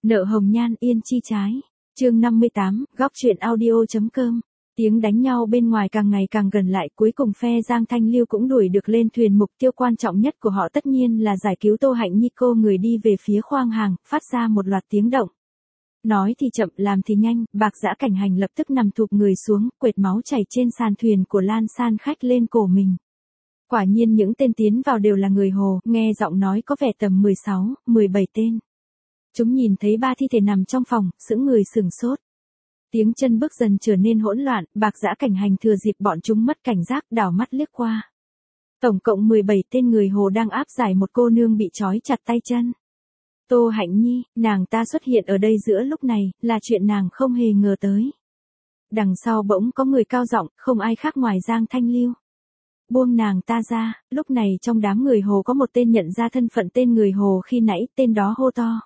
Nợ hồng nhan yên chi trái. Chương 58, góc truyện audio.com. Tiếng đánh nhau bên ngoài càng ngày càng gần lại, cuối cùng phe Giang Thanh Lưu cũng đuổi được lên thuyền. Mục tiêu quan trọng nhất của họ tất nhiên là giải cứu Tô Hạnh Nhi. Cô người đi về phía khoang hàng, phát ra một loạt tiếng động. Nói thì chậm, làm thì nhanh, Bạc Dã Cảnh Hành lập tức nằm thụp người xuống, quệt máu chảy trên sàn thuyền của Lan San Khách lên cổ mình. Quả nhiên những tên tiến vào đều là người Hồ, nghe giọng nói có vẻ tầm 16, 17 tên. Chúng nhìn thấy 3 thi thể nằm trong phòng, sững người sửng sốt. Tiếng chân bước dần trở nên hỗn loạn, Bạc Dã Cảnh Hành thừa dịp bọn chúng mất cảnh giác, đảo mắt liếc qua. Tổng cộng 17 tên người Hồ đang áp giải một cô nương bị trói chặt tay chân. Tô Hạnh Nhi, nàng ta xuất hiện ở đây giữa lúc này, là chuyện nàng không hề ngờ tới. Đằng sau bỗng có người cao giọng, không ai khác ngoài Giang Thanh Lưu. Buông nàng ta ra. Lúc này trong đám người Hồ có một tên nhận ra thân phận tên người Hồ khi nãy, tên đó hô to: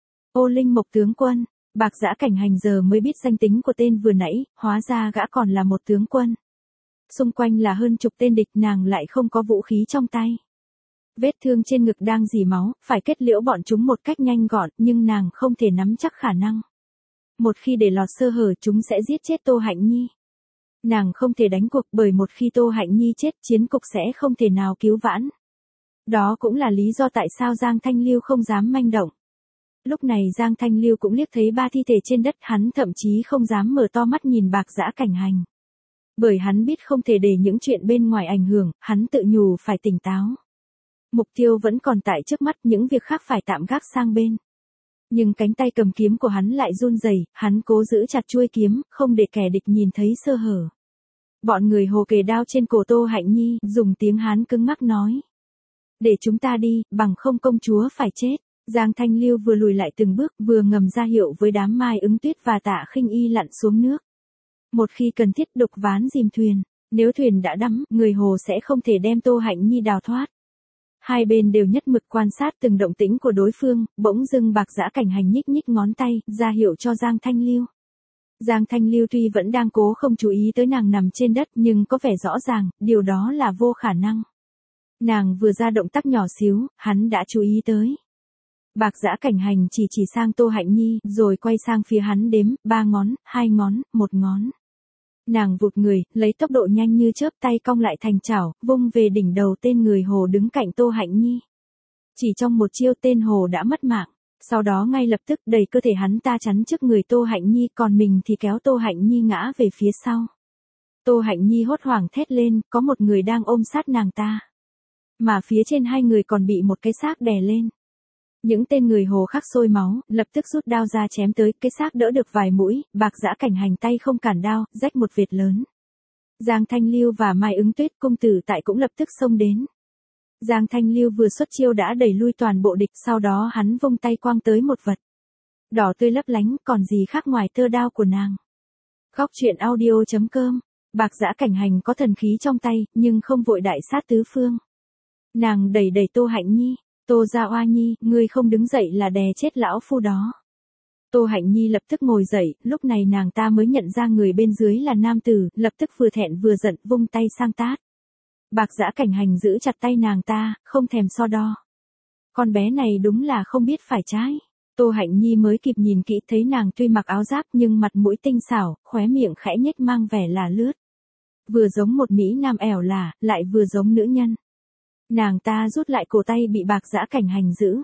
Ô Linh Mộc tướng quân. Bạc Dã Cảnh Hành giờ mới biết danh tính của tên vừa nãy, hóa ra gã còn là một tướng quân. Xung quanh là hơn chục tên địch, nàng lại không có vũ khí trong tay. Vết thương trên ngực đang rỉ máu, phải kết liễu bọn chúng một cách nhanh gọn, nhưng nàng không thể nắm chắc khả năng. Một khi để lọt sơ hở chúng sẽ giết chết Tô Hạnh Nhi. Nàng không thể đánh cuộc, bởi một khi Tô Hạnh Nhi chết, chiến cục sẽ không thể nào cứu vãn. Đó cũng là lý do tại sao Giang Thanh Lưu không dám manh động. Lúc này Giang Thanh Lưu cũng liếc thấy 3 thi thể trên đất, hắn thậm chí không dám mở to mắt nhìn Bạc Dã Cảnh Hành. Bởi hắn biết không thể để những chuyện bên ngoài ảnh hưởng, hắn tự nhủ phải tỉnh táo. Mục tiêu vẫn còn tại trước mắt, những việc khác phải tạm gác sang bên. Nhưng cánh tay cầm kiếm của hắn lại run rẩy, hắn cố giữ chặt chuôi kiếm, không để kẻ địch nhìn thấy sơ hở. Bọn người Hồ kề đao trên cổ Tô Hạnh Nhi, dùng tiếng Hán cứng ngắc nói: Để chúng ta đi, bằng không công chúa phải chết. Giang Thanh Lưu vừa lùi lại từng bước, vừa ngầm ra hiệu với đám Mai Ứng Tuyết và Tạ Khinh Y lặn xuống nước. Một khi cần thiết đục ván dìm thuyền, nếu thuyền đã đắm, người Hồ sẽ không thể đem Tô Hạnh Nhi đào thoát. Hai bên đều nhất mực quan sát từng động tĩnh của đối phương, bỗng dưng Bạc Dã Cảnh Hành nhích nhích ngón tay, ra hiệu cho Giang Thanh Lưu. Giang Thanh Lưu tuy vẫn đang cố không chú ý tới nàng nằm trên đất, nhưng có vẻ rõ ràng, điều đó là vô khả năng. Nàng vừa ra động tác nhỏ xíu, hắn đã chú ý tới. Bạc Dã Cảnh Hành chỉ sang Tô Hạnh Nhi, rồi quay sang phía hắn đếm, 3 ngón, 2 ngón, 1 ngón. Nàng vụt người, lấy tốc độ nhanh như chớp, tay cong lại thành chảo, vung về đỉnh đầu tên người Hồ đứng cạnh Tô Hạnh Nhi. Chỉ trong một chiêu tên Hồ đã mất mạng, sau đó ngay lập tức đẩy cơ thể hắn ta chắn trước người Tô Hạnh Nhi, còn mình thì kéo Tô Hạnh Nhi ngã về phía sau. Tô Hạnh Nhi hốt hoảng thét lên, có một người đang ôm sát nàng ta. Mà phía trên hai người còn bị một cái xác đè lên. Những tên người Hồ khác sôi máu, lập tức rút đao ra chém tới, cái xác đỡ được vài mũi, Bạc Dã Cảnh Hành tay không cản đao, rách một vệt lớn. Giang Thanh Lưu và Mai Ứng Tuyết cung tử tại cũng lập tức xông đến. Giang Thanh Lưu vừa xuất chiêu đã đẩy lui toàn bộ địch, sau đó hắn vung tay quăng tới một vật đỏ tươi lấp lánh, còn gì khác ngoài tơ đao của nàng. Góc truyện audio.com. Bạc Dã Cảnh Hành có thần khí trong tay, nhưng không vội đại sát tứ phương. Nàng đẩy Tô Hạnh Nhi. Tô Gia Oa Nhi, ngươi không đứng dậy là đè chết lão phu đó. Tô Hạnh Nhi lập tức ngồi dậy, lúc này nàng ta mới nhận ra người bên dưới là nam tử, lập tức vừa thẹn vừa giận, vung tay sang tát. Bạc Dã Cảnh Hành giữ chặt tay nàng ta, không thèm so đo. Con bé này đúng là không biết phải trái. Tô Hạnh Nhi mới kịp nhìn kỹ thấy nàng tuy mặc áo giáp nhưng mặt mũi tinh xảo, khóe miệng khẽ nhếch mang vẻ là lướt. Vừa giống một mỹ nam ẻo lả, lại vừa giống nữ nhân. Nàng ta rút lại cổ tay bị Bạc Dã Cảnh Hành giữ.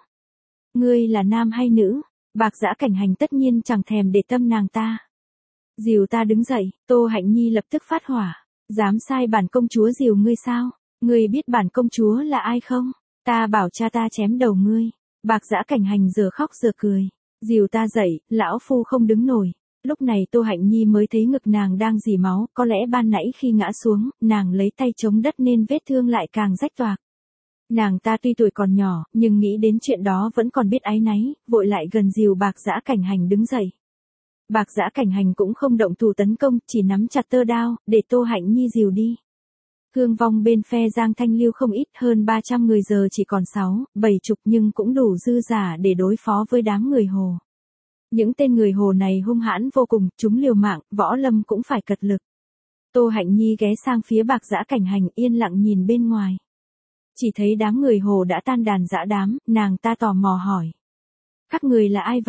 Ngươi là nam hay nữ? Bạc Dã Cảnh Hành tất nhiên chẳng thèm để tâm nàng ta. Dìu ta đứng dậy. Tô Hạnh Nhi lập tức phát hỏa. Dám sai bản công chúa dìu ngươi sao? Ngươi biết bản công chúa là ai không? Ta bảo cha ta chém đầu ngươi. Bạc Dã Cảnh Hành giờ khóc giờ cười. Dìu ta dậy, lão phu không đứng nổi. Lúc này Tô Hạnh Nhi mới thấy ngực nàng đang rỉ máu, có lẽ ban nãy khi ngã xuống, nàng lấy tay chống đất nên vết thương lại càng rách toạc. Nàng ta tuy tuổi còn nhỏ, nhưng nghĩ đến chuyện đó vẫn còn biết áy náy, vội lại gần dìu Bạc Dã Cảnh Hành đứng dậy. Bạc Dã Cảnh Hành cũng không động thủ tấn công, chỉ nắm chặt tơ đao, để Tô Hạnh Nhi dìu đi. Thương vong bên phe Giang Thanh Lưu không ít, hơn 300 người giờ chỉ còn 6, 70 nhưng cũng đủ dư giả để đối phó với đám người Hồ. Những tên người Hồ này hung hãn vô cùng, chúng liều mạng, võ lâm cũng phải cật lực. Tô Hạnh Nhi ghé sang phía Bạc Dã Cảnh Hành, yên lặng nhìn bên ngoài. Chỉ thấy đám người Hồ đã tan đàn dã đám, nàng ta tò mò hỏi. Các người là ai vậy?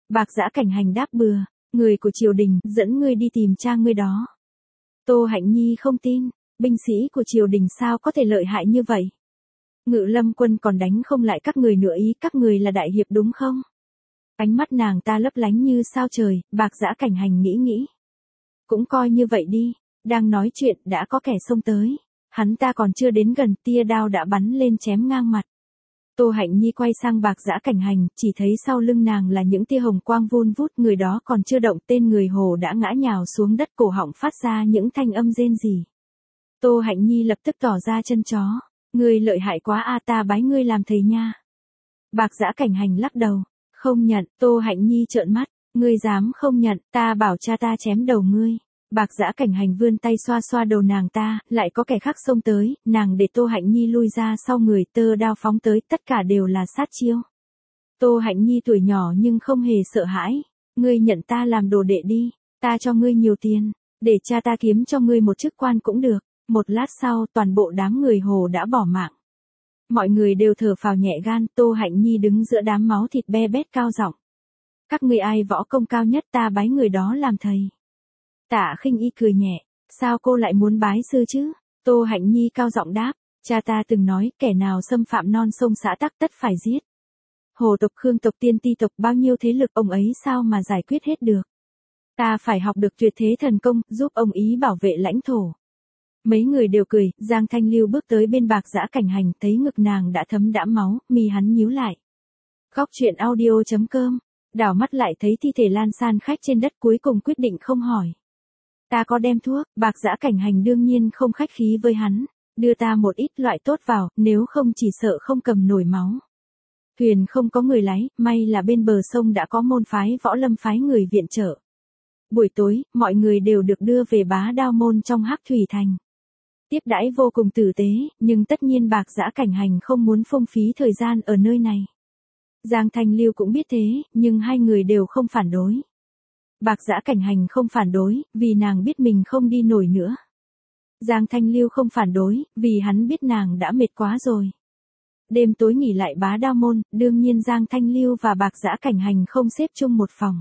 Bạc Giã Cảnh Hành đáp bừa, người của triều đình dẫn ngươi đi tìm cha ngươi đó. Tô Hạnh Nhi không tin, binh sĩ của triều đình sao có thể lợi hại như vậy? Ngự Lâm quân còn đánh không lại các người nữa, ý các người là đại hiệp đúng không? Ánh mắt nàng ta lấp lánh như sao trời, Bạc Giã Cảnh Hành nghĩ. Cũng coi như vậy đi, đang nói chuyện đã có kẻ xông tới. Hắn ta còn chưa đến gần, tia đao đã bắn lên chém ngang mặt. Tô Hạnh Nhi quay sang Bạc Giã Cảnh Hành, chỉ thấy sau lưng nàng là những tia hồng quang vun vút, người đó còn chưa động, tên người hồ đã ngã nhào xuống đất, cổ họng phát ra những thanh âm rên rỉ. Tô Hạnh Nhi lập tức tỏ ra chân chó, ngươi lợi hại quá a, ta bái ngươi làm thầy nha. Bạc Giã Cảnh Hành lắc đầu, không nhận. Tô Hạnh Nhi trợn mắt, ngươi dám không nhận, ta bảo cha ta chém đầu ngươi. Bạc Giã Cảnh Hành vươn tay xoa xoa đầu nàng ta, lại có kẻ khác xông tới, nàng để Tô Hạnh Nhi lui ra sau người, tơ đao phóng tới, tất cả đều là sát chiêu. Tô Hạnh Nhi tuổi nhỏ nhưng không hề sợ hãi, ngươi nhận ta làm đồ đệ đi, ta cho ngươi nhiều tiền, để cha ta kiếm cho ngươi một chức quan cũng được. Một lát sau, toàn bộ đám người hồ đã bỏ mạng. Mọi người đều thở phào nhẹ gan, Tô Hạnh Nhi đứng giữa đám máu thịt be bét cao giọng. Các ngươi ai võ công cao nhất, ta bái người đó làm thầy. Tạ Khinh Y cười nhẹ, sao cô lại muốn bái sư chứ? Tô Hạnh Nhi cao giọng đáp, cha ta từng nói, kẻ nào xâm phạm non sông xã tắc tất phải giết. Hồ tộc, Khương tộc, Tiên Ti tộc, bao nhiêu thế lực ông ấy sao mà giải quyết hết được? Ta phải học được tuyệt thế thần công, giúp ông ý bảo vệ lãnh thổ. Mấy người đều cười, Giang Thanh Lưu bước tới bên Bạc Giã Cảnh Hành, thấy ngực nàng đã thấm đẫm máu, mi hắn nhíu lại. Góc truyện audio.com, đảo mắt lại thấy thi thể Lan San khách trên đất, cuối cùng quyết định không hỏi. Ta có đem thuốc, Bạc Giã Cảnh Hành đương nhiên không khách khí với hắn, đưa ta một ít loại tốt vào, nếu không chỉ sợ không cầm nổi máu. Thuyền không có người lái, may là bên bờ sông đã có môn phái võ lâm phái người viện trợ. Buổi tối, mọi người đều được đưa về Bá Đao môn trong Hắc Thủy Thành. Tiếp đãi vô cùng tử tế, nhưng tất nhiên Bạc Giã Cảnh Hành không muốn phung phí thời gian ở nơi này. Giang Thanh Lưu cũng biết thế, nhưng hai người đều không phản đối. Bạc Giã Cảnh Hành không phản đối, vì nàng biết mình không đi nổi nữa. Giang Thanh Lưu không phản đối, vì hắn biết nàng đã mệt quá rồi. Đêm tối nghỉ lại Bá Đao môn, đương nhiên Giang Thanh Lưu và Bạc Giã Cảnh Hành không xếp chung một phòng.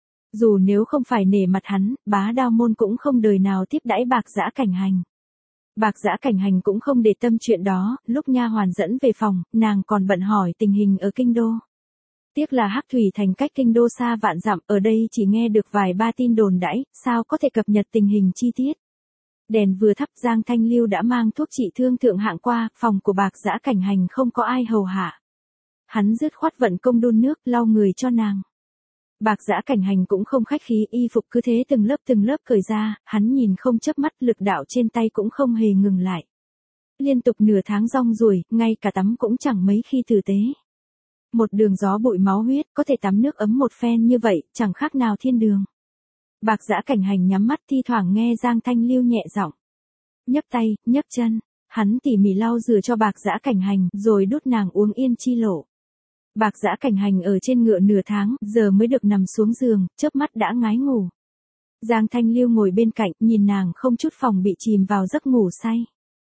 Dù nếu không phải nể mặt hắn, Bá Đao môn cũng không đời nào tiếp đãi Bạc Giã Cảnh Hành. Bạc Giã Cảnh Hành cũng không để tâm chuyện đó, lúc nha hoàn dẫn về phòng, nàng còn bận hỏi tình hình ở kinh đô. Tiếc là Hắc Thủy Thành cách kinh đô xa vạn dặm, ở đây chỉ nghe được vài ba tin đồn đãi, sao có thể cập nhật tình hình chi tiết. Đèn vừa thắp, Giang Thanh Lưu đã mang thuốc trị thương thượng hạng qua, phòng của Bạc Giã Cảnh Hành không có ai hầu hạ. Hắn dứt khoát vận công đun nước, lau người cho nàng. Bạc Giã Cảnh Hành cũng không khách khí, y phục cứ thế từng lớp cởi ra, hắn nhìn không chớp mắt, lực đạo trên tay cũng không hề ngừng lại. Liên tục nửa tháng rong ruổi, ngay cả tắm cũng chẳng mấy khi tử tế. Một đường gió bụi máu huyết, có thể tắm nước ấm một phen như vậy, chẳng khác nào thiên đường. Bạc Giã Cảnh Hành nhắm mắt, thi thoảng nghe Giang Thanh Lưu nhẹ giọng. Nhấc tay, nhấc chân, hắn tỉ mỉ lau rửa cho Bạc Giã Cảnh Hành, rồi đút nàng uống yên chi lộ. Bạc Giã Cảnh Hành ở trên ngựa nửa tháng, giờ mới được nằm xuống giường, chớp mắt đã ngái ngủ. Giang Thanh Lưu ngồi bên cạnh, nhìn nàng không chút phòng bị chìm vào giấc ngủ say.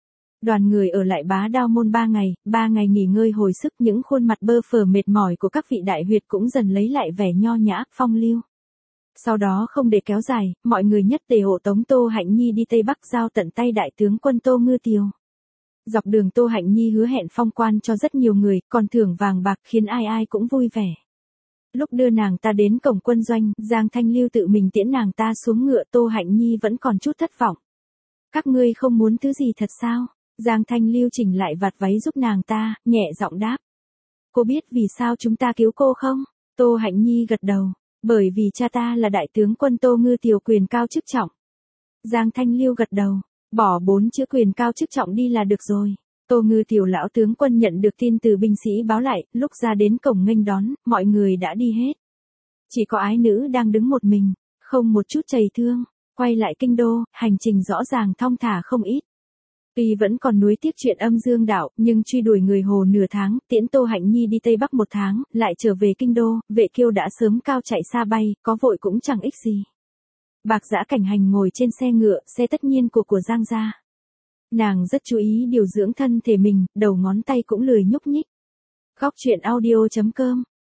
Đoàn người ở lại Bá Đao môn 3 ngày nghỉ ngơi hồi sức, những khuôn mặt bơ phờ mệt mỏi của các vị đại huyệt cũng dần lấy lại vẻ nho nhã, phong lưu. Sau đó không để kéo dài, mọi người nhất tề hộ tống Tô Hạnh Nhi đi Tây Bắc, giao tận tay đại tướng quân Tô Ngư Tiều. Dọc đường Tô Hạnh Nhi hứa hẹn phong quan cho rất nhiều người, còn thưởng vàng bạc khiến ai ai cũng vui vẻ. Lúc đưa nàng ta đến cổng quân doanh, Giang Thanh Lưu tự mình tiễn nàng ta xuống ngựa, Tô Hạnh Nhi vẫn còn chút thất vọng. Các ngươi không muốn thứ gì thật sao? Giang Thanh Lưu chỉnh lại vạt váy giúp nàng ta, nhẹ giọng đáp. Cô biết vì sao chúng ta cứu cô không? Tô Hạnh Nhi gật đầu. Bởi vì cha ta là đại tướng quân Tô Ngư Tiều, quyền cao chức trọng. Giang Thanh Lưu gật đầu. Bỏ 4 chữ quyền cao chức trọng đi là được rồi. Tô Ngư Tiều lão tướng quân nhận được tin từ binh sĩ báo lại, lúc ra đến cổng nghênh đón, mọi người đã đi hết. Chỉ có ái nữ đang đứng một mình, không một chút chầy thương. Quay lại kinh đô, hành trình rõ ràng thong thả không ít. Tuy vẫn còn nuối tiếc chuyện Âm Dương đảo, nhưng truy đuổi người Hồ nửa tháng, tiễn Tô Hạnh Nhi đi Tây Bắc 1 tháng, lại trở về kinh đô, Vệ Kiêu đã sớm cao chạy xa bay, có vội cũng chẳng ích gì. Bạc Giã Cảnh Hành ngồi trên xe ngựa, xe tất nhiên của Giang gia. Nàng rất chú ý điều dưỡng thân thể mình, đầu ngón tay cũng lười nhúc nhích. Góc truyện audio.com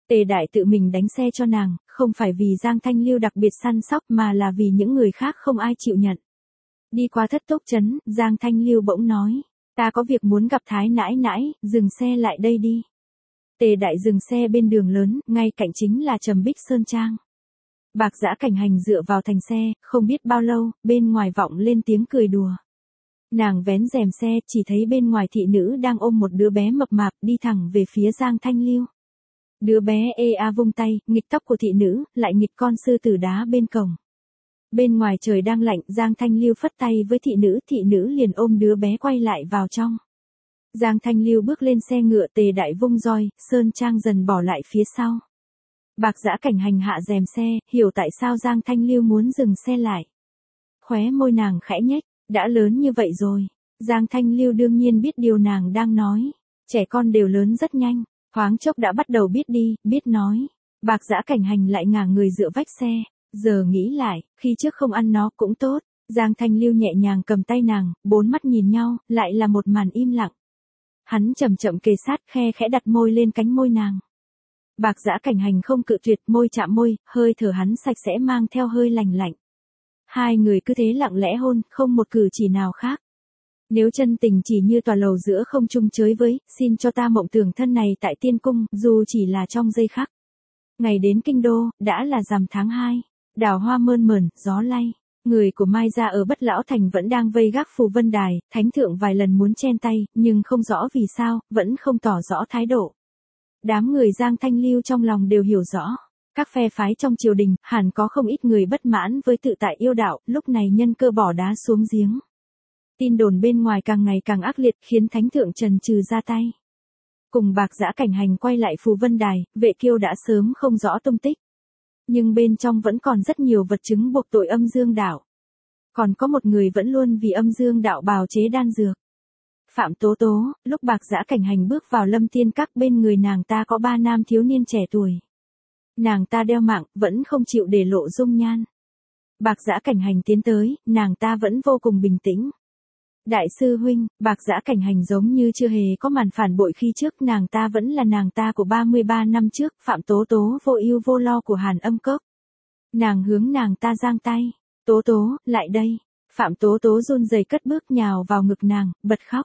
Tề Đại tự mình đánh xe cho nàng, không phải vì Giang Thanh Lưu đặc biệt săn sóc mà là vì những người khác không ai chịu nhận. Đi qua Thất Túc Trấn, Giang Thanh Lưu bỗng nói, ta có việc muốn gặp Thái nãi nãi, dừng xe lại đây đi. Tề Đại dừng xe bên đường lớn, ngay cạnh chính là Trầm Bích Sơn Trang. Bạc Dã Cảnh Hành dựa vào thành xe, không biết bao lâu, bên ngoài vọng lên tiếng cười đùa. Nàng vén rèm xe, chỉ thấy bên ngoài thị nữ đang ôm một đứa bé mập mạp đi thẳng về phía Giang Thanh Lưu. Đứa bé vung tay, nghịch tóc của thị nữ, lại nghịch con sư tử đá bên cổng. Bên ngoài trời đang lạnh, Giang Thanh Lưu phất tay với thị nữ liền ôm đứa bé quay lại vào trong. Giang Thanh Lưu bước lên xe ngựa, Tề Đại vung roi, Sơn Trang dần bỏ lại phía sau. Bạc Dã Cảnh Hành hạ rèm xe, hiểu tại sao Giang Thanh Lưu muốn dừng xe lại. Khóe môi nàng khẽ nhếch, đã lớn như vậy rồi. Giang Thanh Lưu đương nhiên biết điều nàng đang nói. Trẻ con đều lớn rất nhanh, thoáng chốc đã bắt đầu biết đi, biết nói. Bạc Dã Cảnh Hành lại ngả người dựa vách xe. Giờ nghĩ lại, khi trước không ăn nó cũng tốt. Giang Thanh Lưu nhẹ nhàng cầm tay nàng, bốn mắt nhìn nhau, lại là một màn im lặng. Hắn chậm chậm kề sát, khe khẽ đặt môi lên cánh môi nàng. Bạc Dã Cảnh Hành không cự tuyệt, môi chạm môi, hơi thở hắn sạch sẽ mang theo hơi lành lạnh. Hai người cứ thế lặng lẽ hôn, không một cử chỉ nào khác. Nếu chân tình chỉ như tòa lầu giữa không trung chới với, xin cho ta mộng tưởng thân này tại tiên cung, dù chỉ là trong giây khắc. Ngày đến kinh đô, đã là rằm tháng 2, đào hoa mơn mởn, gió lay. Người của Mai gia ở Bất Lão Thành vẫn đang vây gác Phù Vân Đài, thánh thượng vài lần muốn chen tay, nhưng không rõ vì sao, vẫn không tỏ rõ thái độ. Đám người Giang Thanh Lưu trong lòng đều hiểu rõ. Các phe phái trong triều đình, hẳn có không ít người bất mãn với tự tại yêu đạo, lúc này nhân cơ bỏ đá xuống giếng. Tin đồn bên ngoài càng ngày càng ác liệt khiến thánh thượng trần trừ ra tay. Cùng Bạc Dã Cảnh Hành quay lại Phù Vân Đài, Vệ Kiêu đã sớm không rõ tung tích. Nhưng bên trong vẫn còn rất nhiều vật chứng buộc tội Âm Dương Đạo. Còn có một người vẫn luôn vì Âm Dương Đạo bào chế đan dược. Phạm Tố Tố, lúc Bạc Dã Cảnh Hành bước vào Lâm Tiên Các, bên người nàng ta có 3 nam thiếu niên trẻ tuổi. Nàng ta đeo mạng, vẫn không chịu để lộ dung nhan. Bạc Dã Cảnh Hành tiến tới, nàng ta vẫn vô cùng bình tĩnh. Đại sư huynh, Bạc Dã Cảnh Hành giống như chưa hề có màn phản bội khi trước, nàng ta vẫn là nàng ta của 33 năm trước, Phạm Tố Tố vô ưu vô lo của Hàn Âm Cốc. Nàng hướng nàng ta giang tay, Tố Tố, lại đây. Phạm Tố Tố run rẩy cất bước nhào vào ngực nàng, bật khóc.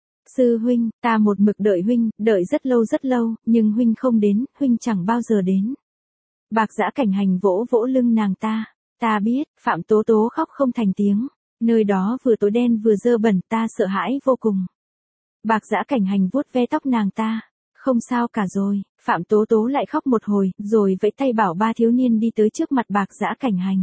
Sư huynh, ta một mực đợi huynh, đợi rất lâu, nhưng huynh không đến, huynh chẳng bao giờ đến. Bạc Dã Cảnh Hành vỗ vỗ lưng nàng ta. Ta biết, Phạm Tố Tố khóc không thành tiếng. Nơi đó vừa tối đen vừa dơ bẩn, ta sợ hãi vô cùng. Bạc Dã Cảnh Hành vuốt ve tóc nàng ta. Không sao cả rồi. Phạm Tố Tố lại khóc một hồi, rồi vẫy tay bảo 3 thiếu niên đi tới trước mặt Bạc Dã Cảnh Hành.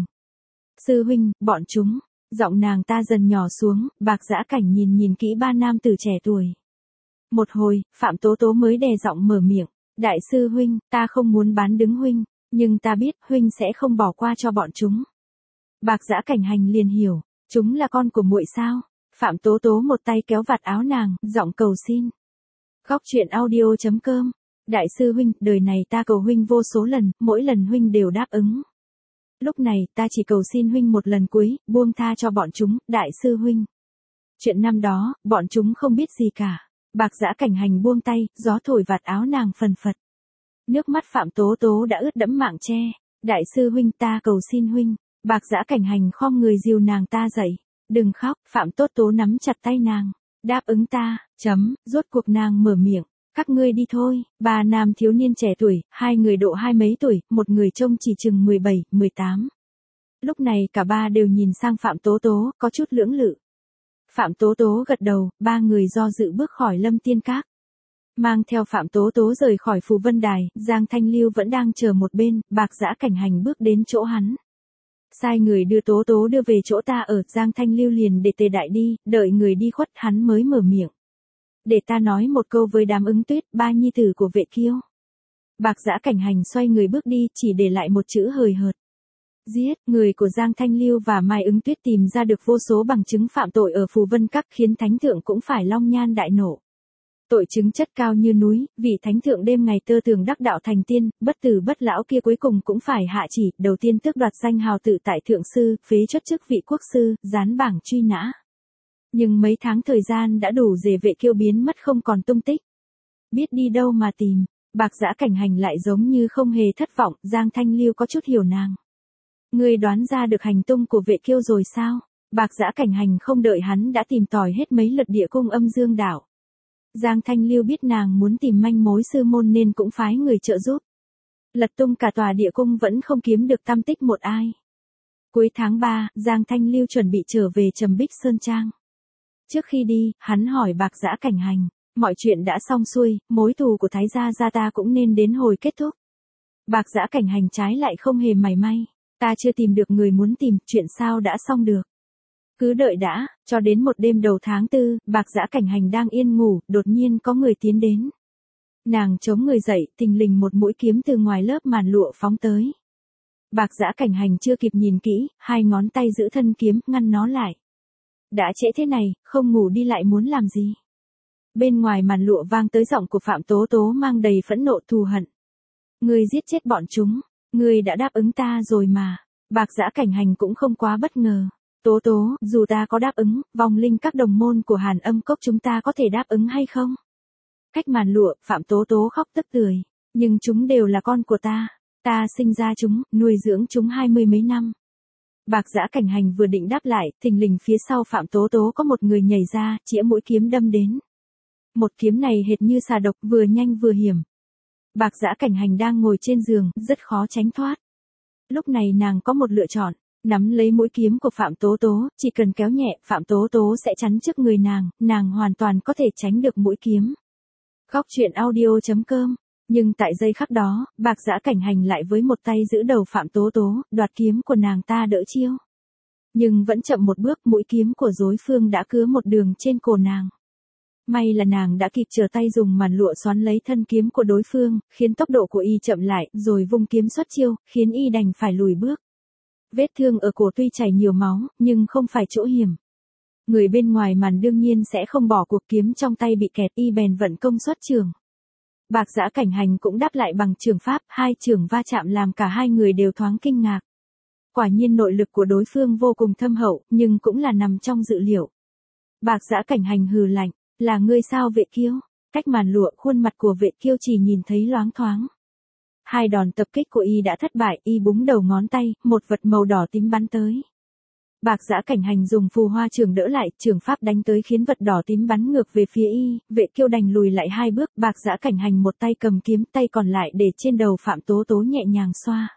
Sư huynh, bọn chúng. Giọng nàng ta dần nhỏ xuống, Bạc Dã Cảnh nhìn kỹ 3 nam tử trẻ tuổi. Một hồi, Phạm Tố Tố mới đè giọng mở miệng. Đại sư huynh, ta không muốn bán đứng huynh, nhưng ta biết huynh sẽ không bỏ qua cho bọn chúng. Bạc Dã Cảnh Hành liền hiểu, chúng là con của muội sao? Phạm Tố Tố một tay kéo vạt áo nàng, giọng cầu xin. Góc truyện audio.com. Đại sư huynh, đời này ta cầu huynh vô số lần, mỗi lần huynh đều đáp ứng. Lúc này, ta chỉ cầu xin huynh một lần cuối, buông tha cho bọn chúng, đại sư huynh. Chuyện năm đó, bọn chúng không biết gì cả. Bạc Dã Cảnh Hành buông tay, gió thổi vạt áo nàng phần phật. Nước mắt Phạm Tố Tố đã ướt đẫm mạng che. Đại sư huynh, ta cầu xin huynh. Bạc Dã Cảnh Hành khom người dìu nàng ta dậy. Đừng khóc, Phạm Tố Tố nắm chặt tay nàng. Đáp ứng ta, rốt cuộc nàng mở miệng. Các ngươi đi thôi. 3 nam thiếu niên trẻ tuổi, 2 người độ 20 mấy tuổi, một người trông chỉ chừng 17, 18. Lúc này cả 3 đều nhìn sang Phạm Tố Tố, có chút lưỡng lự. Phạm Tố Tố gật đầu, 3 người do dự bước khỏi Lâm Tiên Các. Mang theo Phạm Tố Tố rời khỏi Phù Vân Đài, Giang Thanh Lưu vẫn đang chờ một bên, Bạc Dã Cảnh Hành bước đến chỗ hắn. Sai người đưa Tố Tố đưa về chỗ ta ở, Giang Thanh Lưu liền để Tề Đại đi, đợi người đi khuất hắn mới mở miệng. Để ta nói một câu với đám Ứng Tuyết, 3 nhi tử của Vệ Kiêu. Bạc Dã Cảnh Hành xoay người bước đi, chỉ để lại một chữ hời hợt. Giết, người của Giang Thanh Lưu và Mai Ứng Tuyết tìm ra được vô số bằng chứng phạm tội ở Phù Vân Các, khiến thánh thượng cũng phải long nhan đại nổ. Tội chứng chất cao như núi, vị thánh thượng đêm ngày tơ tường đắc đạo thành tiên, bất tử bất lão kia cuối cùng cũng phải hạ chỉ, đầu tiên tước đoạt danh hào tự tại thượng sư, phế truất chức vị quốc sư, dán bảng truy nã. Nhưng mấy tháng thời gian đã đủ để Vệ Kiêu biến mất không còn tung tích. Biết đi đâu mà tìm. Bạc Giã Cảnh Hành lại giống như không hề thất vọng, Giang Thanh Lưu có chút hiểu nàng. Ngươi đoán ra được hành tung của Vệ Kiêu rồi sao? Bạc Giã Cảnh Hành không đợi hắn đã tìm tòi hết mấy lượt địa cung âm dương đảo. Giang Thanh Lưu biết nàng muốn tìm manh mối sư môn nên cũng phái người trợ giúp. Lật tung cả tòa địa cung vẫn không kiếm được tăm tích một ai. Cuối tháng 3, Giang Thanh Lưu chuẩn bị trở về Trầm Bích Sơn Trang. Trước khi đi, hắn hỏi Bạc Giã Cảnh Hành, mọi chuyện đã xong xuôi, mối thù của Thái gia ta cũng nên đến hồi kết thúc. Bạc Giã Cảnh Hành trái lại không hề mảy may, ta chưa tìm được người muốn tìm, chuyện sao đã xong được. Cứ đợi đã, cho đến một đêm đầu tháng 4, Bạc Giã Cảnh Hành đang yên ngủ, đột nhiên có người tiến đến. Nàng chống người dậy, thình lình một mũi kiếm từ ngoài lớp màn lụa phóng tới. Bạc Giã Cảnh Hành chưa kịp nhìn kỹ, hai ngón tay giữ thân kiếm, ngăn nó lại. Đã trễ thế này, không ngủ đi lại muốn làm gì? Bên ngoài màn lụa vang tới giọng của Phạm Tố Tố mang đầy phẫn nộ thù hận. Ngươi giết chết bọn chúng, ngươi đã đáp ứng ta rồi mà. Bạc Giã Cảnh Hành cũng không quá bất ngờ. Tố Tố, dù ta có đáp ứng, vong linh các đồng môn của Hàn Âm Cốc chúng ta có thể đáp ứng hay không? Cách màn lụa, Phạm Tố Tố khóc tức tưởi. Nhưng chúng đều là con của ta. Ta sinh ra chúng, nuôi dưỡng chúng 20 mấy năm. Bạc Giã Cảnh Hành vừa định đáp lại, thình lình phía sau Phạm Tố Tố có một người nhảy ra, chĩa mũi kiếm đâm đến. Một kiếm này hệt như xà độc, vừa nhanh vừa hiểm. Bạc Giã Cảnh Hành đang ngồi trên giường, rất khó tránh thoát. Lúc này nàng có một lựa chọn, nắm lấy mũi kiếm của Phạm Tố Tố, chỉ cần kéo nhẹ, Phạm Tố Tố sẽ chắn trước người nàng hoàn toàn có thể tránh được mũi kiếm. Góc truyện audio.com. Nhưng tại giây khắc đó, Bạc Giã Cảnh Hành lại với một tay giữ đầu Phạm Tố Tố, đoạt kiếm của nàng ta đỡ chiêu. Nhưng vẫn chậm một bước, mũi kiếm của đối phương đã cứa một đường trên cổ nàng. May là nàng đã kịp trở tay dùng màn lụa xoắn lấy thân kiếm của đối phương, khiến tốc độ của y chậm lại, rồi vung kiếm xuất chiêu, khiến y đành phải lùi bước. Vết thương ở cổ tuy chảy nhiều máu, nhưng không phải chỗ hiểm. Người bên ngoài màn đương nhiên sẽ không bỏ cuộc, kiếm trong tay bị kẹt, y bèn vận công xuất trường. Bạc Giã Cảnh Hành cũng đáp lại bằng trường pháp, hai trường va chạm làm cả hai người đều thoáng kinh ngạc. Quả nhiên nội lực của đối phương vô cùng thâm hậu, nhưng cũng là nằm trong dự liệu. Bạc Giã Cảnh Hành hừ lạnh, là ngươi sao Vệ Kiêu? Cách màn lụa, khuôn mặt của Vệ Kiêu chỉ nhìn thấy loáng thoáng. Hai đòn tập kích của y đã thất bại, y búng đầu ngón tay, một vật màu đỏ tím bắn tới. Bạc Giã Cảnh Hành dùng phù hoa trường đỡ lại, trường pháp đánh tới khiến vật đỏ tím bắn ngược về phía y, Vệ Kiêu đành lùi lại hai bước, Bạc Giã Cảnh Hành một tay cầm kiếm, tay còn lại để trên đầu Phạm Tố Tố nhẹ nhàng xoa.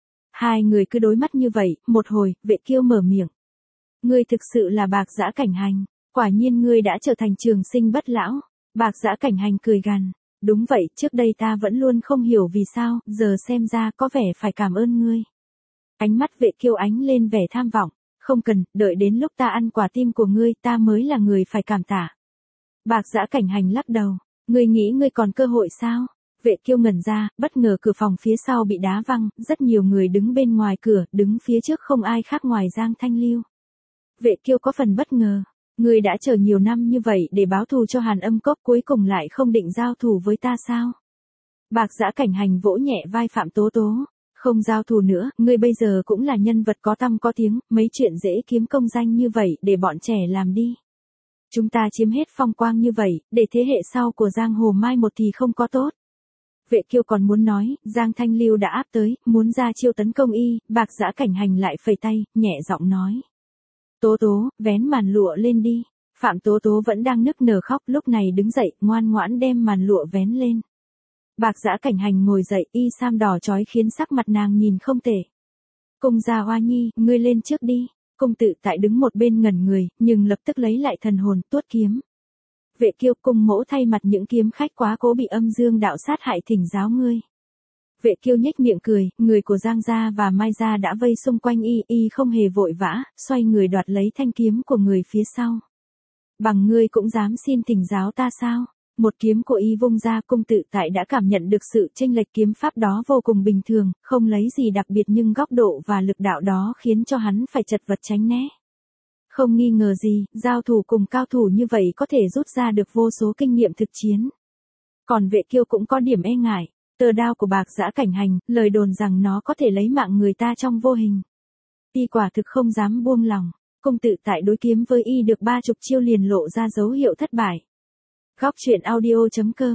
Hai người cứ đối mắt như vậy, một hồi, Vệ Kiêu mở miệng. Ngươi thực sự là Bạc Giã Cảnh Hành, quả nhiên ngươi đã trở thành trường sinh bất lão. Bạc Giã Cảnh Hành cười gằn. Đúng vậy, trước đây ta vẫn luôn không hiểu vì sao, giờ xem ra có vẻ phải cảm ơn ngươi. Ánh mắt Vệ Kiêu ánh lên vẻ tham vọng. Không cần, đợi đến lúc ta ăn quả tim của ngươi, ta mới là người phải cảm tạ. Bạc Giã Cảnh Hành lắc đầu. Ngươi nghĩ ngươi còn cơ hội sao? Vệ Kiêu ngẩn ra, bất ngờ cửa phòng phía sau bị đá văng, rất nhiều người đứng bên ngoài cửa, đứng phía trước không ai khác ngoài Giang Thanh Lưu. Vệ Kiêu có phần bất ngờ. Ngươi đã chờ nhiều năm như vậy để báo thù cho Hàn Âm Cốc, cuối cùng lại không định giao thù với ta sao? Bạc Giã Cảnh Hành vỗ nhẹ vai Phạm Tố Tố. Không giao thù nữa, ngươi bây giờ cũng là nhân vật có tăm có tiếng, mấy chuyện dễ kiếm công danh như vậy để bọn trẻ làm đi. Chúng ta chiếm hết phong quang như vậy, để thế hệ sau của Giang Hồ mai một thì không có tốt. Vệ Kiêu còn muốn nói, Giang Thanh Lưu đã áp tới, muốn ra chiêu tấn công y, Bạc Giã Cảnh Hành lại phẩy tay, nhẹ giọng nói. Tố Tố, vén màn lụa lên đi. Phạm Tố Tố vẫn đang nức nở khóc, lúc này đứng dậy, ngoan ngoãn đem màn lụa vén lên. Bạc Giã Cảnh Hành ngồi dậy, y sam đỏ chói khiến sắc mặt nàng nhìn không tệ. Cung Gia Hoa Nhi, ngươi lên trước đi. Cung Tự Tại đứng một bên ngẩn người, nhưng lập tức lấy lại thần hồn, tuốt kiếm. Vệ Kiêu, cung mỗ thay mặt những kiếm khách quá cố bị âm dương đạo sát hại thỉnh giáo ngươi. Vệ Kiêu nhếch miệng cười, người của Giang gia và Mai gia đã vây xung quanh y không hề vội vã, xoay người đoạt lấy thanh kiếm của người phía sau. Bằng ngươi cũng dám xin thỉnh giáo ta sao? Một kiếm của y vung ra, Cung Tự Tại đã cảm nhận được sự chênh lệch kiếm pháp đó vô cùng bình thường, không lấy gì đặc biệt nhưng góc độ và lực đạo đó khiến cho hắn phải chật vật tránh né. Không nghi ngờ gì, giao thủ cùng cao thủ như vậy có thể rút ra được vô số kinh nghiệm thực chiến. Còn Vệ Kiêu cũng có điểm e ngại, tờ đao của Bạc Giã Cảnh Hành, lời đồn rằng nó có thể lấy mạng người ta trong vô hình. Y quả thực không dám buông lòng, Cung Tự Tại đối kiếm với y được 30 chiêu liền lộ ra dấu hiệu thất bại. Góc truyện audio.com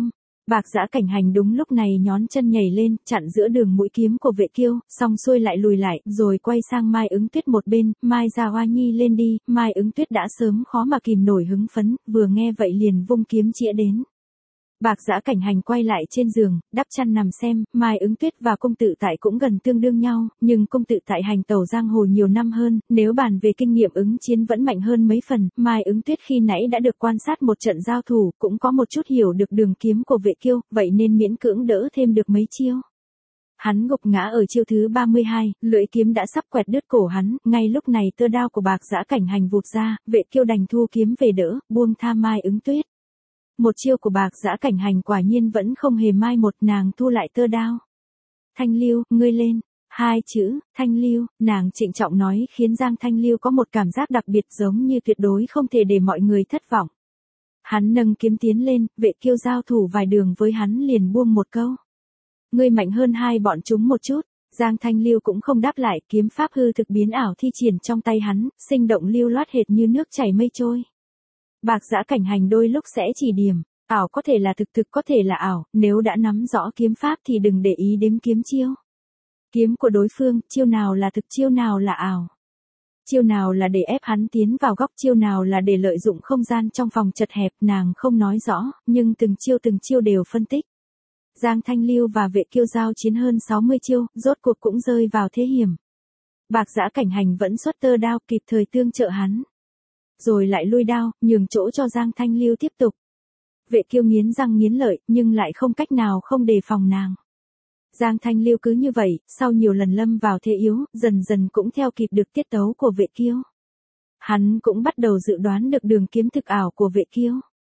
Bạc Giã Cảnh Hành đúng lúc này nhón chân nhảy lên, chặn giữa đường mũi kiếm của Vệ Kiêu, xong xuôi lại lùi lại, rồi quay sang Mai Ứng Tuyết một bên, Mai Gia Hoa Nhi lên đi, Mai Ứng Tuyết đã sớm khó mà kìm nổi hứng phấn, vừa nghe vậy liền vung kiếm chĩa đến. Bạc Giã Cảnh Hành quay lại trên giường, đắp chăn nằm xem, Mai Ứng Tuyết và Cung Tự Tại cũng gần tương đương nhau, nhưng Cung Tự Tại hành tẩu giang hồ nhiều năm hơn, nếu bàn về kinh nghiệm ứng chiến vẫn mạnh hơn mấy phần, Mai Ứng Tuyết khi nãy đã được quan sát một trận giao thủ, cũng có một chút hiểu được đường kiếm của Vệ Kiêu, vậy nên miễn cưỡng đỡ thêm được mấy chiêu. Hắn gục ngã ở chiêu thứ 32, lưỡi kiếm đã sắp quẹt đứt cổ hắn, ngay lúc này tơ đao của Bạc Giã Cảnh Hành vụt ra, Vệ Kiêu đành thu kiếm về đỡ, buông tha Mai Ứng Tuyết. Một chiêu của Bạc Giã Cảnh Hành quả nhiên vẫn không hề mai một, nàng thu lại tơ đao. Thanh Lưu, ngươi lên. Hai chữ, Thanh Lưu, nàng trịnh trọng nói khiến Giang Thanh Lưu có một cảm giác đặc biệt giống như tuyệt đối không thể để mọi người thất vọng. Hắn nâng kiếm tiến lên, Vệ Kiêu giao thủ vài đường với hắn liền buông một câu. Ngươi mạnh hơn hai bọn chúng một chút. Giang Thanh Lưu cũng không đáp lại, kiếm pháp hư thực biến ảo thi triển trong tay hắn, sinh động lưu loát hệt như nước chảy mây trôi. Bạc Giã Cảnh Hành đôi lúc sẽ chỉ điểm, ảo có thể là thực, thực có thể là ảo, nếu đã nắm rõ kiếm pháp thì đừng để ý đếm kiếm chiêu. Kiếm của đối phương, chiêu nào là thực, chiêu nào là ảo. Chiêu nào là để ép hắn tiến vào góc, chiêu nào là để lợi dụng không gian trong phòng chật hẹp, nàng không nói rõ, nhưng từng chiêu đều phân tích. Giang Thanh Lưu và Vệ Kiêu giao chiến hơn 60 chiêu, rốt cuộc cũng rơi vào thế hiểm. Bạc Giã Cảnh Hành vẫn xuất tơ đao kịp thời tương trợ hắn. Rồi lại lui đao, nhường chỗ cho Giang Thanh Lưu tiếp tục. Vệ Kiêu nghiến răng nghiến lợi, nhưng lại không cách nào không đề phòng nàng. Giang Thanh Lưu cứ như vậy, sau nhiều lần lâm vào thế yếu, dần dần cũng theo kịp được tiết tấu của Vệ Kiêu. Hắn cũng bắt đầu dự đoán được đường kiếm thực ảo của Vệ Kiêu.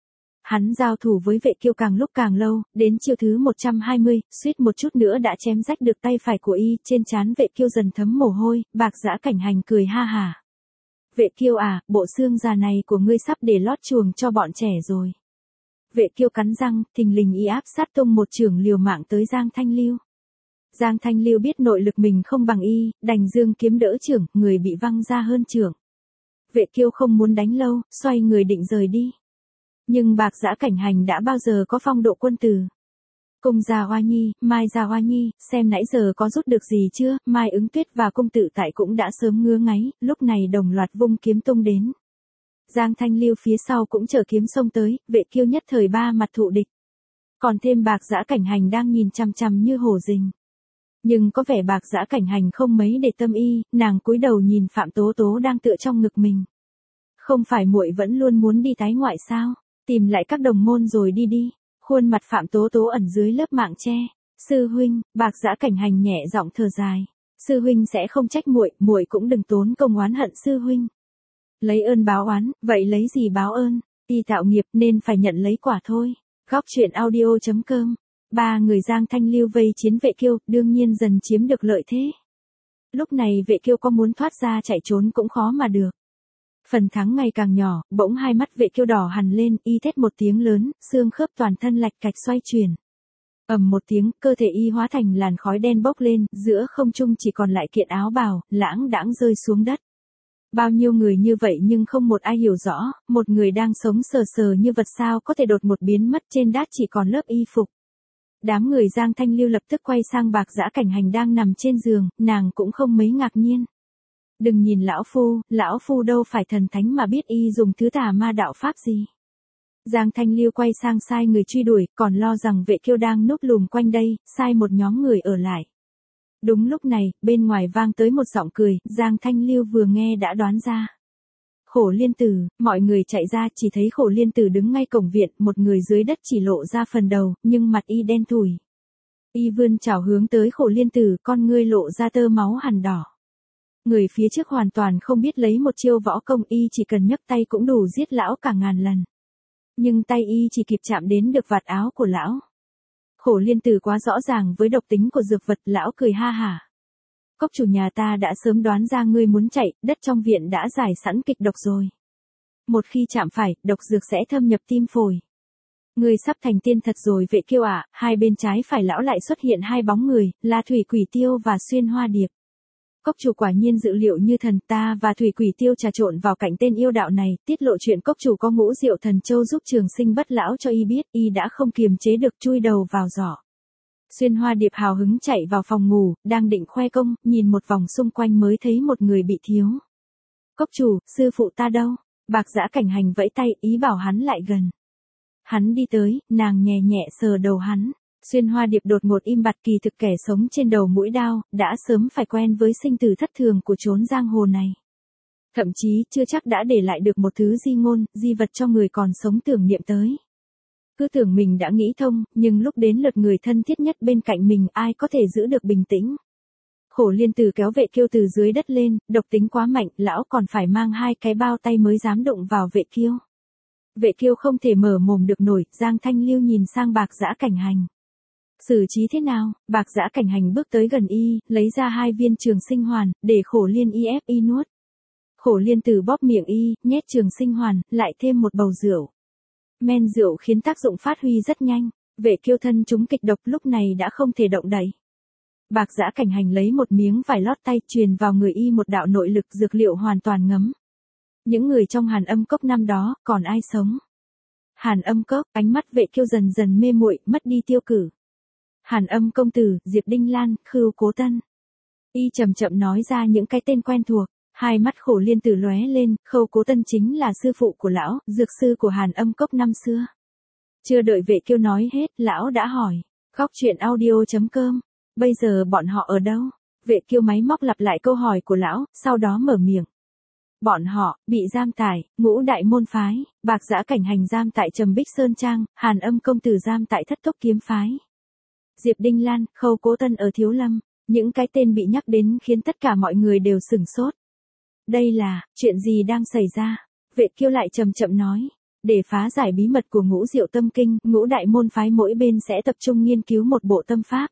Hắn giao thủ với Vệ Kiêu càng lúc càng lâu, đến chiêu thứ 120, suýt một chút nữa đã chém rách được tay phải của y, trên trán Vệ Kiêu dần thấm mồ hôi, Bạc Giã Cảnh Hành cười ha hả. Vệ Kiêu à, bộ xương già này của ngươi sắp để lót chuồng cho bọn trẻ rồi. Vệ Kiêu cắn răng, thình lình y áp sát tung một chưởng liều mạng tới Giang Thanh Lưu. Giang Thanh Lưu biết nội lực mình không bằng y, đành dương kiếm đỡ chưởng, người bị văng ra hơn chưởng. Vệ Kiêu không muốn đánh lâu, xoay người định rời đi. Nhưng Bạc Giã Cảnh Hành đã bao giờ có phong độ quân tử. Cung Gia Hoa Nhi, Mai Gia Hoa Nhi, xem nãy giờ có rút được gì chưa, Mai Ứng Tuyết và Cung Tự Tại cũng đã sớm ngứa ngáy, lúc này đồng loạt vung kiếm tung đến. Giang Thanh Lưu phía sau cũng chở kiếm xông tới, Vệ Kiêu nhất thời ba mặt thụ địch. Còn thêm Bạc Giã Cảnh Hành đang nhìn chằm chằm như hổ rình. Nhưng có vẻ Bạc Giã Cảnh Hành không mấy để tâm y, nàng cúi đầu nhìn Phạm Tố Tố đang tựa trong ngực mình. Không phải muội vẫn luôn muốn đi tái ngoại sao, tìm lại các đồng môn rồi đi đi. Khuôn mặt Phạm Tố Tố ẩn dưới lớp mạng che. Sư huynh, Bạc Giã Cảnh Hành nhẹ giọng thở dài. Sư huynh sẽ không trách muội, muội cũng đừng tốn công oán hận sư huynh. Lấy ơn báo oán, vậy lấy gì báo ơn? Y tạo nghiệp nên phải nhận lấy quả thôi. Góc truyện audio.com. Ba người Giang Thanh Lưu vây chiến Vệ Kiêu, đương nhiên dần chiếm được lợi thế. Lúc này Vệ Kiêu có muốn thoát ra chạy trốn cũng khó mà được. Phần thắng ngày càng nhỏ, bỗng hai mắt Vệ Kiêu đỏ hằn lên, y thét một tiếng lớn, xương khớp toàn thân lạch cạch xoay chuyển. Ầm một tiếng, cơ thể y hóa thành làn khói đen bốc lên, giữa không trung chỉ còn lại kiện áo bào, lãng đãng rơi xuống đất. Bao nhiêu người như vậy nhưng không một ai hiểu rõ, một người đang sống sờ sờ như vật sao có thể đột một biến mất, trên đát chỉ còn lớp y phục. Đám người Giang Thanh Lưu lập tức quay sang Bạc Giã Cảnh Hành đang nằm trên giường, nàng cũng không mấy ngạc nhiên. Đừng nhìn lão phu đâu phải thần thánh mà biết y dùng thứ tà ma đạo pháp gì. Giang Thanh Lưu quay sang sai người truy đuổi, còn lo rằng Vệ Kiêu đang núp lùm quanh đây, sai một nhóm người ở lại. Đúng lúc này, bên ngoài vang tới một giọng cười, Giang Thanh Lưu vừa nghe đã đoán ra. Khổ Liên Tử, mọi người chạy ra chỉ thấy Khổ Liên Tử đứng ngay cổng viện, một người dưới đất chỉ lộ ra phần đầu, nhưng mặt y đen thủi. Y vươn chảo hướng tới Khổ Liên Tử, con ngươi lộ ra tơ máu hằn đỏ. Người phía trước hoàn toàn không biết lấy một chiêu võ công, y chỉ cần nhấc tay cũng đủ giết lão cả ngàn lần. Nhưng tay y chỉ kịp chạm đến được vạt áo của lão. Khổ Liên Tử quá rõ ràng với độc tính của dược vật, lão cười ha hả. Cốc chủ nhà ta đã sớm đoán ra ngươi muốn chạy, đất trong viện đã giải sẵn kịch độc rồi. Một khi chạm phải, độc dược sẽ thâm nhập tim phổi. Ngươi sắp thành tiên thật rồi Vệ Kiêu ạ. Hai bên trái phải lão lại xuất hiện hai bóng người, là Thủy Quỷ Tiêu và Xuyên Hoa Điệp. Cốc chủ quả nhiên dự liệu như thần, ta và Thủy Quỷ Tiêu trà trộn vào cạnh tên yêu đạo này, tiết lộ chuyện cốc chủ có Ngũ Diệu Thần Châu giúp trường sinh bất lão cho y biết, y đã không kiềm chế được chui đầu vào giỏ. Xuyên Hoa Điệp hào hứng chạy vào phòng ngủ, đang định khoe công, nhìn một vòng xung quanh mới thấy một người bị thiếu. Cốc chủ, sư phụ ta đâu? Bạc Giã Cảnh Hành vẫy tay, ý bảo hắn lại gần. Hắn đi tới, nàng nhẹ nhẹ sờ đầu hắn. Xuyên Hoa Điệp đột ngột im bặt, kỳ thực kẻ sống trên đầu mũi đao, đã sớm phải quen với sinh tử thất thường của chốn giang hồ này. Thậm chí chưa chắc đã để lại được một thứ di ngôn, di vật cho người còn sống tưởng niệm tới. Cứ tưởng mình đã nghĩ thông, nhưng lúc đến lượt người thân thiết nhất bên cạnh mình ai có thể giữ được bình tĩnh. Khổ Liên Tử kéo Vệ Kiêu từ dưới đất lên, độc tính quá mạnh, lão còn phải mang 2 cái bao tay mới dám đụng vào Vệ Kiêu. Vệ Kiêu không thể mở mồm được nổi, Giang Thanh Lưu nhìn sang Bạc Giã Cảnh Hành. Xử trí thế nào? Bạc Giã Cảnh Hành bước tới gần y, lấy ra 2 viên trường sinh hoàn, để Khổ Liên y ép y nuốt. Khổ Liên Tử bóp miệng y, nhét trường sinh hoàn, lại thêm một bầu rượu. Men rượu khiến tác dụng phát huy rất nhanh, Vệ Kiêu thân chúng kịch độc lúc này đã không thể động đậy. Bạc Giã Cảnh Hành lấy một miếng vải lót tay truyền vào người y một đạo nội lực dược liệu hoàn toàn ngấm. Những người trong Hàn Âm Cốc năm đó, còn ai sống? Hàn Âm Cốc, ánh mắt Vệ Kiêu dần dần mê muội, mất đi tiêu cử. Hàn Âm công tử, Diệp Đinh Lan, Khưu Cố Tân. Y chậm chậm nói ra những cái tên quen thuộc, 2 mắt Khổ Liên Tử lóe lên, Khâu Cố Tân chính là sư phụ của lão, dược sư của Hàn Âm Cốc năm xưa. Chưa đợi Vệ Kiêu nói hết, lão đã hỏi, Góc Truyện Audio.com, bây giờ bọn họ ở đâu? Vệ Kiêu máy móc lặp lại câu hỏi của lão, sau đó mở miệng. Bọn họ, bị giam tại, Ngũ Đại Môn Phái, Bạc Giã Cảnh Hành giam tại Trầm Bích Sơn Trang, Hàn Âm công tử giam tại Thất Tốc Kiếm Phái. Diệp Đinh Lan, Khâu Cố Tân ở Thiếu Lâm, những cái tên bị nhắc đến khiến tất cả mọi người đều sửng sốt. Đây là, chuyện gì đang xảy ra? Vệ Kiêu lại chậm chậm nói, để phá giải bí mật của Ngũ Diệu Tâm Kinh, Ngũ Đại Môn Phái mỗi bên sẽ tập trung nghiên cứu một bộ tâm pháp.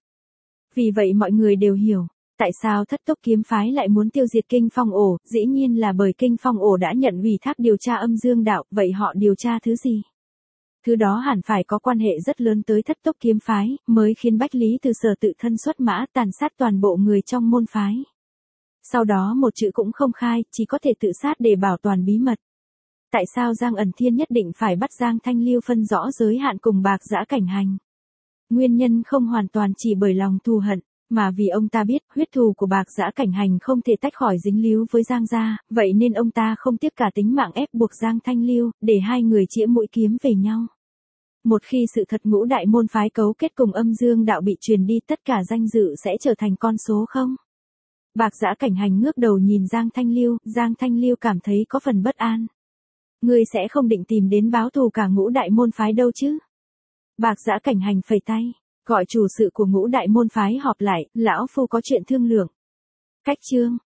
Vì vậy mọi người đều hiểu, tại sao Thất Tốc Kiếm Phái lại muốn tiêu diệt Kinh Phong Ổ, dĩ nhiên là bởi Kinh Phong Ổ đã nhận ủy thác điều tra âm dương đạo, vậy họ điều tra thứ gì? Thứ đó hẳn phải có quan hệ rất lớn tới Thất Tốc Kiếm Phái, mới khiến Bách Lý Từ Sở tự thân xuất mã tàn sát toàn bộ người trong môn phái. Sau đó một chữ cũng không khai, chỉ có thể tự sát để bảo toàn bí mật. Tại sao Giang Ẩn Thiên nhất định phải bắt Giang Thanh Lưu phân rõ giới hạn cùng Bạc Giã Cảnh Hành? Nguyên nhân không hoàn toàn chỉ bởi lòng thù hận, mà vì ông ta biết huyết thù của Bạc Giã Cảnh Hành không thể tách khỏi dính líu với Giang gia, vậy nên ông ta không tiếc cả tính mạng ép buộc Giang Thanh Lưu, để 2 người chĩa mũi kiếm về nhau. Một khi sự thật Ngũ Đại Môn Phái cấu kết cùng âm dương đạo bị truyền đi, tất cả danh dự sẽ trở thành con số không? Bạc Giã Cảnh Hành ngước đầu nhìn Giang Thanh Lưu cảm thấy có phần bất an. Ngươi sẽ không định tìm đến báo thù cả Ngũ Đại Môn Phái đâu chứ? Bạc Giã Cảnh Hành phẩy tay, gọi chủ sự của Ngũ Đại Môn Phái họp lại, lão phu có chuyện thương lượng. Cách chương.